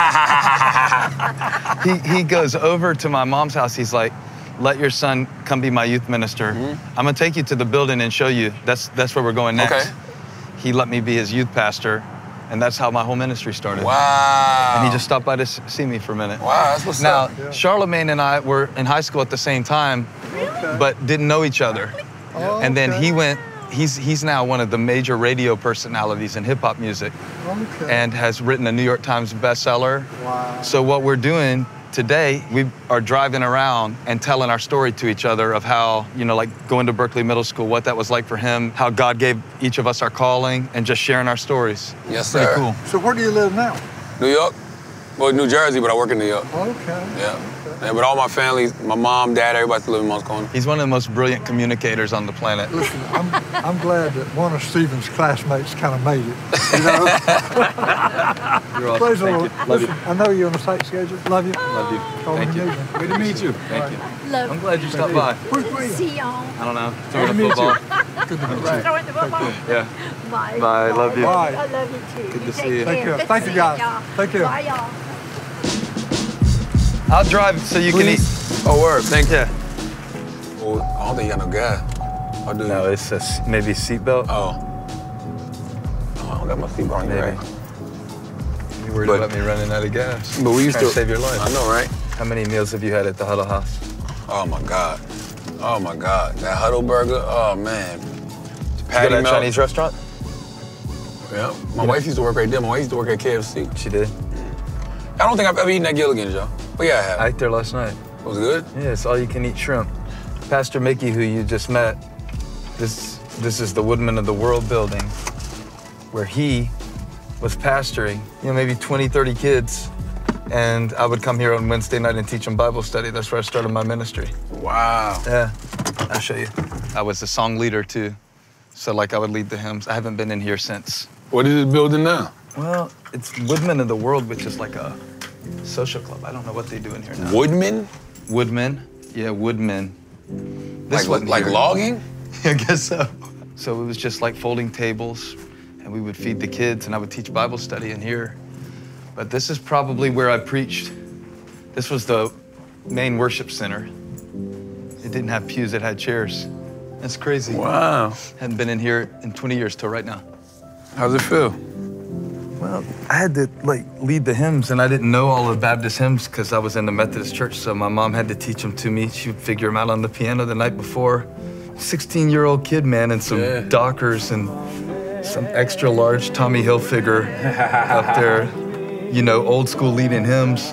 he, he goes over to my mom's house. He's like, let your son come be my youth minister. Mm-hmm. I'm gonna take you to the building and show you. That's, that's where we're going next. Okay. He let me be his youth pastor. And that's how my whole ministry started. Wow. And he just stopped by to see me for a minute. Wow, that's what's now, up. Now, yeah. Charlemagne and I were in high school at the same time, okay. but didn't know each other. Oh, And then okay. he went, he's, he's now one of the major radio personalities in hip hop music Okay. and has written a New York Times bestseller. Wow. So what we're doing today, we are driving around and telling our story to each other of how, you know, like going to Berkeley Middle School, what that was like for him, how God gave each of us our calling, and just sharing our stories. Yes, Pretty sir. cool. So where do you live now? New York? Well, New Jersey, but I work in New York. Okay. Yeah. Yeah, but all my family, my mom, dad, everybody still live in Moscone. He's one of the most brilliant communicators on the planet. Listen, I'm, I'm glad that one of Stephen's classmates kind of made it. You know? You're awesome. Praise the Thank Lord. you. Love you. Listen, I know you're on a tight schedule. Love you. Love you. Call Thank me you. when Good to meet you. Thank you. Love I'm glad you stopped by. Where's where you? See y'all. I don't know. Good to Throwing a meet football. you. Good to meet you. Throwing the football. Yeah. Bye. Bye. Love you. Bye. I love you too. Good to You see take you. Take care. care. Good Thank to you, see guys. y'all. Take care. Bye, y'all. I'll drive so you can eat. Oh, word. Thank you. Yeah. Oh, I don't think you got no gas. I do. No, it's a, s- maybe a seatbelt. Oh. Oh, I don't got my seatbelt on Maybe. right? You worried But- about me running out of gas? But we used Trying to to save your life. I know, right? How many meals have you had at the Huddle House? Oh my God. Oh my God. That Huddle Burger. Oh man. Patty you go to that melt. Chinese restaurant? Yeah. My wife used to work right there. My wife used to work at K F C. She did. I don't think I've ever eaten at Gilligan's, Joe. But yeah, I have. I ate there last night. Was it good? Yeah, it's all you can eat shrimp. Pastor Mickey, who you just met, this this is the Woodman of the World building, where he was pastoring, you know, maybe twenty, thirty kids. And I would come here on Wednesday night and teach them Bible study. That's where I started my ministry. Wow. Yeah, I'll show you. I was the song leader too. So like I would lead the hymns. I haven't been in here since. What is this building now? Well, it's Woodman of the World, which is like a social club. I don't know what they do in here now. Woodman? Woodman? Yeah, Woodman. Like, wasn't like here. logging? I guess so. So it was just like folding tables, and we would feed the kids, and I would teach Bible study in here. But this is probably where I preached. This was the main worship center. It didn't have pews, it had chairs. That's crazy. Wow. Hadn't been in here in twenty years till right now. How's it feel? Well, I had to like lead the hymns, and I didn't know all the Baptist hymns because I was in the Methodist church, so my mom had to teach them to me. She would figure them out on the piano the night before. sixteen-year-old kid, man, and some Yeah. Dockers and some extra large Tommy Hilfiger up there, you know, old school leading hymns.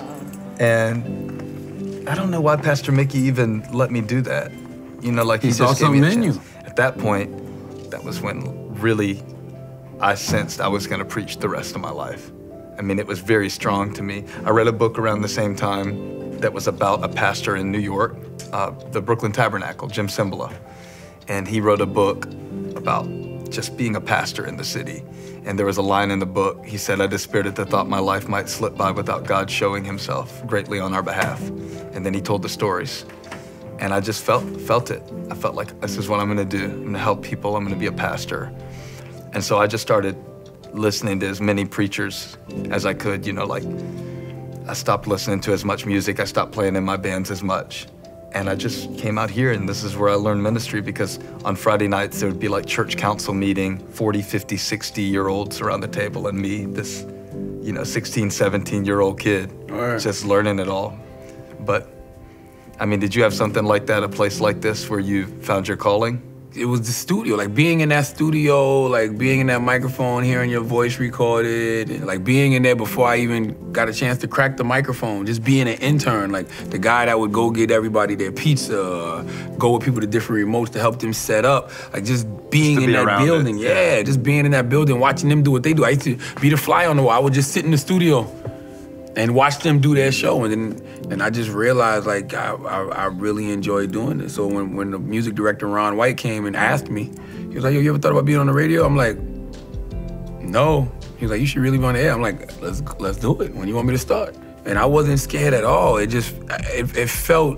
And I don't know why Pastor Mickey even let me do that. You know, like he, He saw just gave me a something in chance. At that point, that was when really I sensed I was gonna preach the rest of my life. I mean, it was very strong to me. I read a book around the same time that was about a pastor in New York, uh, the Brooklyn Tabernacle, Jim Cymbala. And he wrote a book about just being a pastor in the city. And there was a line in the book, he said, I despaired that thought my life might slip by without God showing himself greatly on our behalf. And then he told the stories. And I just felt felt it. I felt like this is what I'm gonna do. I'm gonna help people, I'm gonna be a pastor. And so I just started listening to as many preachers as I could, you know, like I stopped listening to as much music, I stopped playing in my bands as much. And I just came out here, and this is where I learned ministry, because on Friday nights there would be like church council meeting, forty, fifty, sixty year olds around the table, and me, this, you know, sixteen, seventeen year old kid, Right. just learning it all. But I mean, did you have something like that, a place like this where you found your calling? It was the studio, like being in that studio, like being in that microphone, hearing your voice recorded, and like being in there before I even got a chance to crack the microphone, just being an intern, like the guy that would go get everybody their pizza, uh, go with people to different remotes to help them set up, like just being Just to in be that around it, building, yeah. yeah, just being in that building, watching them do what they do. I used to be the fly on the wall. I would just sit in the studio and watch them do their show, and then and I just realized like I, I, I really enjoy doing this. So when, when the music director Ron White came and asked me, he was like, "Yo, you ever thought about being on the radio?" I'm like, "No." He was like, "You should really be on the air." I'm like, "Let's let's do it. When you want me to start?" And I wasn't scared at all. It just it, it felt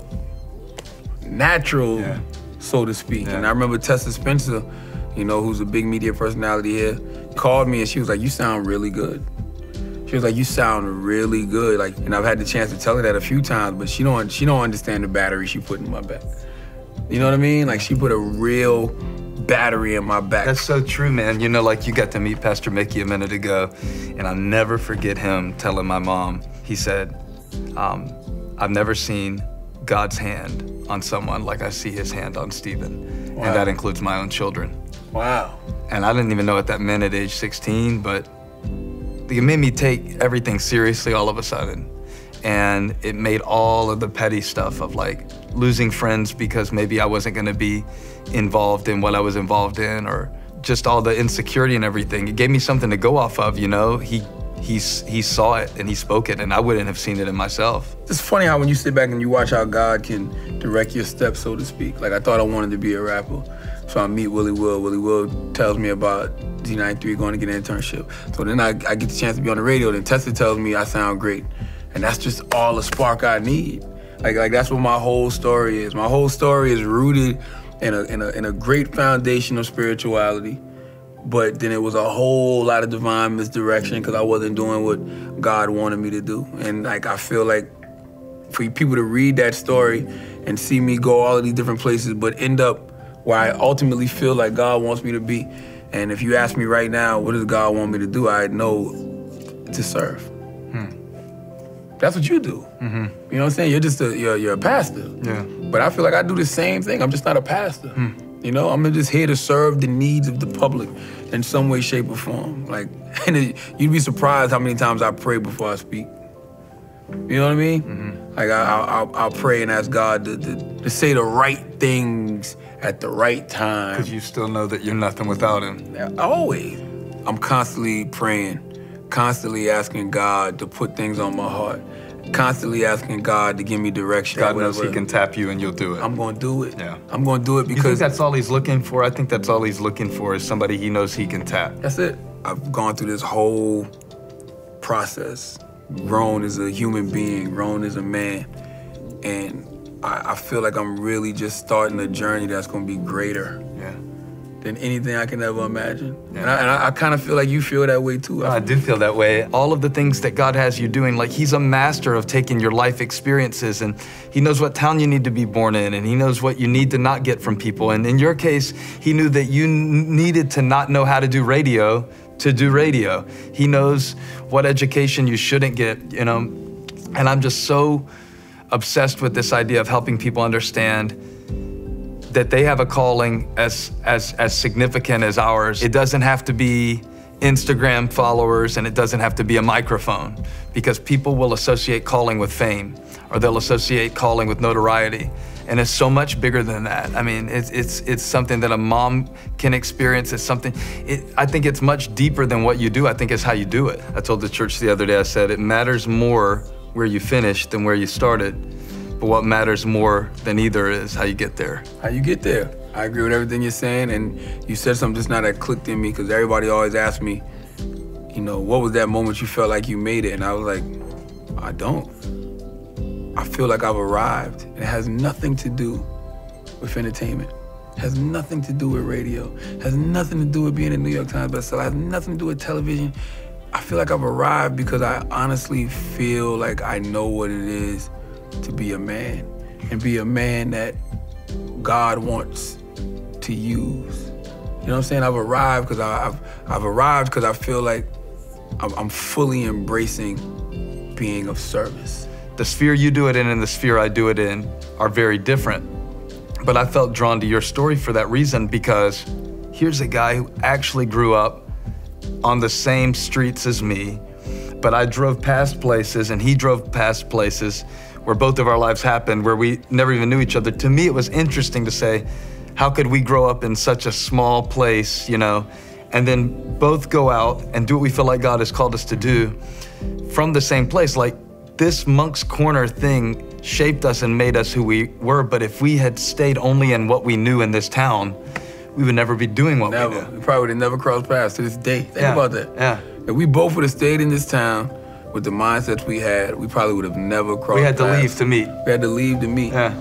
natural, Yeah. so to speak. Yeah. And I remember Tessa Spencer, you know, who's a big media personality here, called me and she was like, "You sound really good." She was like, "You sound really good." Like, and I've had the chance to tell her that a few times, but she don't she don't understand the battery she put in my back. You know what I mean? Like, she put a real battery in my back. That's so true, man. You know, like you got to meet Pastor Mickey a minute ago, and I'll never forget him telling my mom, he said, um, I've never seen God's hand on someone like I see his hand on Stephen. Wow. And that includes my own children. Wow. And I didn't even know what that meant at age sixteen, but it made me take everything seriously all of a sudden. And it made all of the petty stuff of like losing friends because maybe I wasn't gonna be involved in what I was involved in, or just all the insecurity and everything. It gave me something to go off of, you know? He, he, he saw it and he spoke it, and I wouldn't have seen it in myself. It's funny how when you sit back and you watch how God can direct your steps, so to speak. Like I thought I wanted to be a rapper. So I meet Willie Will. Willie Will tells me about Z ninety-three going to get an internship. So then I, I get the chance to be on the radio. Then Tessa tells me I sound great. And that's just all the spark I need. Like, like that's what my whole story is. My whole story is rooted in a, in a, in a great foundation of spirituality. But then it was a whole lot of divine misdirection because I wasn't doing what God wanted me to do. And like I feel like for people to read that story and see me go all of these different places but end up where I ultimately feel like God wants me to be. And if you ask me right now, what does God want me to do? I know to serve. Hmm. That's what you do. Mm-hmm. You know what I'm saying? You're just a, you're, you're a pastor. Yeah. But I feel like I do the same thing. I'm just not a pastor. Hmm. You know, I'm just here to serve the needs of the public in some way, shape, or form. Like, and it, you'd be surprised how many times I pray before I speak. You know what I mean? Mm-hmm. Like, I, I'll, I'll pray and ask God to, to, to say the right things at the right time. Because you still know that you're nothing without him. Always. I'm constantly praying, constantly asking God to put things on my heart, constantly asking God to give me direction. God knows he can tap you and you'll do it. I'm going to do it. Yeah. I'm going to do it because... You think that's all he's looking for? I think that's all he's looking for is somebody he knows he can tap. That's it. I've gone through this whole process, grown as a human being, grown as a man, and I, I feel like I'm really just starting a journey that's going to be greater yeah. than anything I can ever imagine. Yeah. And I, and I, I kind of feel like you feel that way too. No, I do feel that way. All of the things that God has you doing, like he's a master of taking your life experiences, and he knows what town you need to be born in, and he knows what you need to not get from people. And in your case, he knew that you n- needed to not know how to do radio to do radio. He knows what education you shouldn't get, you know? And I'm just so obsessed with this idea of helping people understand that they have a calling as, as, as significant as ours. It doesn't have to be Instagram followers, and it doesn't have to be a microphone, because people will associate calling with fame, or they'll associate calling with notoriety. And it's so much bigger than that. I mean, it's it's it's something that a mom can experience. It's something, it, I think it's much deeper than what you do. I think it's how you do it. I told the church the other day, I said, it matters more where you finished than where you started. But what matters more than either is how you get there. How you get there. I agree with everything you're saying, and you said something just now that clicked in me, because everybody always asks me, you know, what was that moment you felt like you made it? And I was like, I don't. I feel like I've arrived. It has nothing to do with entertainment. It has nothing to do with radio. It has nothing to do with being a New York Times bestseller. It has nothing to do with television. I feel like I've arrived because I honestly feel like I know what it is to be a man, and be a man that God wants to use. You know what I'm saying? I've arrived because I've, I've arrived because I feel like I'm, I'm fully embracing being of service. The sphere you do it in and the sphere I do it in are very different. But I felt drawn to your story for that reason, because here's a guy who actually grew up on the same streets as me, but I drove past places and he drove past places where both of our lives happened, where we never even knew each other. To me, it was interesting to say, how could we grow up in such a small place, you know, and then both go out and do what we feel like God has called us to do from the same place? Like, this Moncks Corner thing shaped us and made us who we were, but if we had stayed only in what we knew in this town, we would never be doing what never. we do. We probably would have never crossed paths to this day. Think yeah. about that. Yeah. If we both would have stayed in this town with the mindsets we had, we probably would have never crossed paths. We had to paths. leave to meet. We had to leave to meet. Yeah.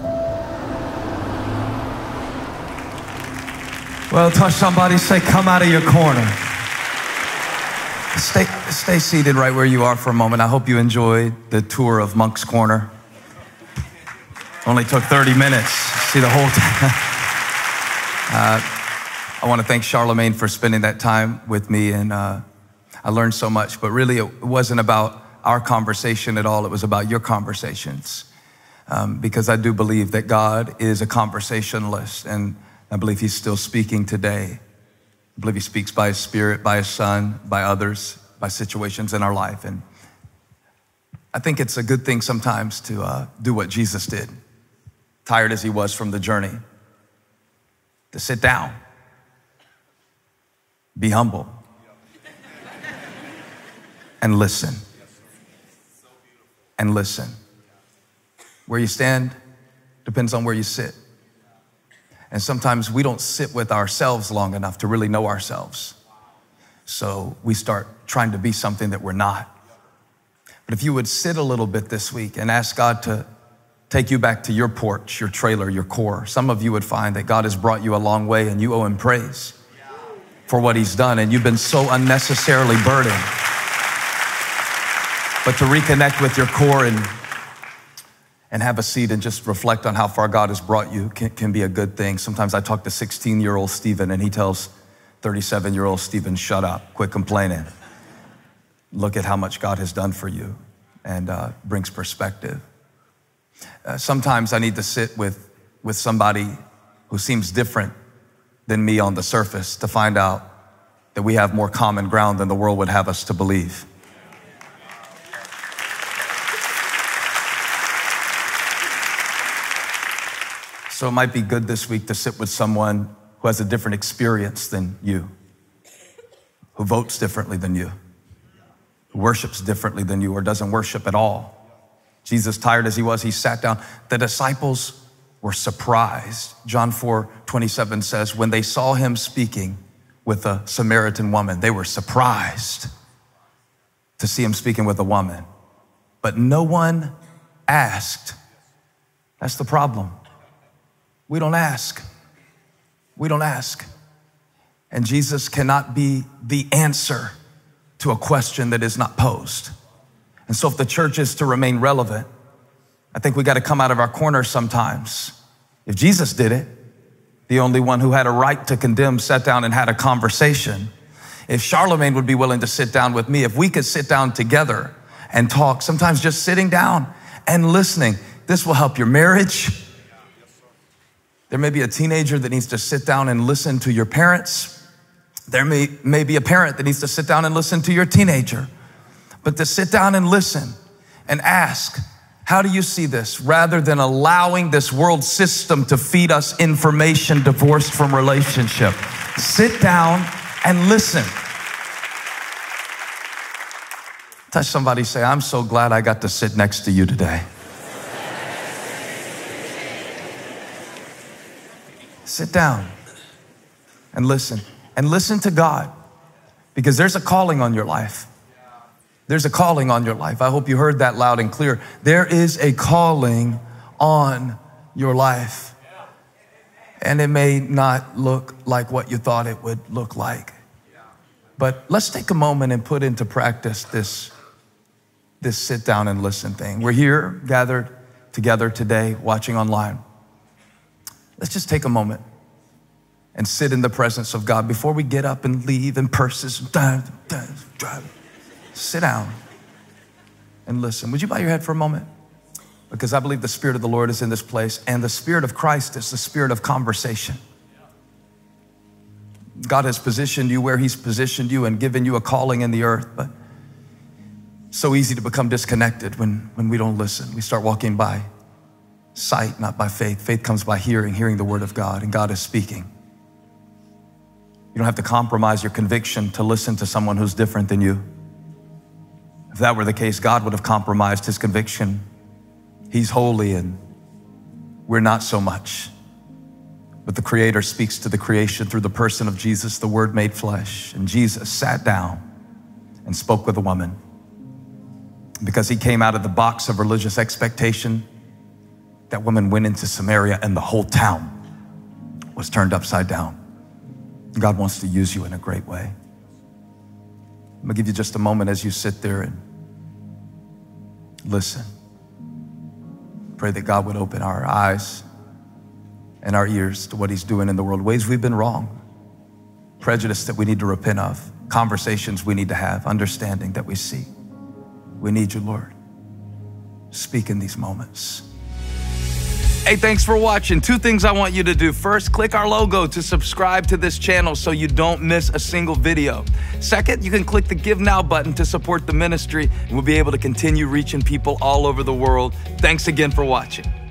Well, touch somebody, say, come out of your corner. Stay, stay seated right where you are for a moment. I hope you enjoyed the tour of Moncks Corner. Only took thirty minutes. See the whole time. Uh, I want to thank Charlemagne for spending that time with me, and uh, I learned so much. But really, it wasn't about our conversation at all. It was about your conversations, um, because I do believe that God is a conversationalist, and I believe he's still speaking today. I believe he speaks by his Spirit, by his Son, by others, by situations in our life. And I think it's a good thing sometimes to uh, do what Jesus did, tired as he was from the journey, to sit down, be humble, and listen. And listen. Where you stand depends on where you sit. And sometimes we don't sit with ourselves long enough to really know ourselves. So we start trying to be something that we're not. But if you would sit a little bit this week and ask God to take you back to your porch, your trailer, your core, some of you would find that God has brought you a long way and you owe him praise for what he's done. And you've been so unnecessarily burdened. But to reconnect with your core and, and have a seat and just reflect on how far God has brought you can, can be a good thing. Sometimes I talk to sixteen-year-old Stephen and he tells thirty-seven-year-old Stephen, shut up, quit complaining. Look at how much God has done for you, and uh, brings perspective. Uh, sometimes I need to sit with, with somebody who seems different than me on the surface to find out that we have more common ground than the world would have us to believe. So it might be good this week to sit with someone who has a different experience than you, who votes differently than you, who worships differently than you, or doesn't worship at all. Jesus, tired as he was, he sat down. The disciples were surprised. John four twenty-seven says, when they saw him speaking with a Samaritan woman, they were surprised to see him speaking with a woman. But no one asked. That's the problem. We don't ask. We don't ask. And Jesus cannot be the answer to a question that is not posed. And so if the church is to remain relevant, I think we got to come out of our corner sometimes. If Jesus did it, the only one who had a right to condemn sat down and had a conversation. If Charlemagne would be willing to sit down with me, if we could sit down together and talk, sometimes just sitting down and listening, this will help your marriage. There may be a teenager that needs to sit down and listen to your parents. There may, may be a parent that needs to sit down and listen to your teenager. But to sit down and listen and ask, how do you see this? Rather than allowing this world system to feed us information divorced from relationship. Sit down and listen. Touch somebody, say, I'm so glad I got to sit next to you today. Sit down and listen. And listen to God, because there's a calling on your life. There's a calling on your life. I hope you heard that loud and clear. There is a calling on your life. And it may not look like what you thought it would look like. But let's take a moment and put into practice this, this sit down and listen thing. We're here gathered together today, watching online. Let's just take a moment and sit in the presence of God before we get up and leave and purses. Sit down and listen. Would you bow your head for a moment? Because I believe the Spirit of the Lord is in this place, and the Spirit of Christ is the spirit of conversation. God has positioned you where he's positioned you and given you a calling in the earth, but it's so easy to become disconnected when, when we don't listen. We start walking by sight, not by faith. Faith comes by hearing, hearing the word of God, and God is speaking. You don't have to compromise your conviction to listen to someone who's different than you. If that were the case, God would have compromised his conviction. He's holy and we're not so much. But the Creator speaks to the creation through the person of Jesus, the Word made flesh. And Jesus sat down and spoke with a woman. Because he came out of the box of religious expectation, that woman went into Samaria and the whole town was turned upside down. God wants to use you in a great way. I'm gonna give you just a moment as you sit there and listen. Pray that God would open our eyes and our ears to what he's doing in the world, ways we've been wrong, prejudice that we need to repent of, conversations we need to have, understanding that we see. We need you, Lord. Speak in these moments. Hey, thanks for watching. Two things I want you to do. First, click our logo to subscribe to this channel so you don't miss a single video. Second, you can click the Give Now button to support the ministry, and we'll be able to continue reaching people all over the world. Thanks again for watching.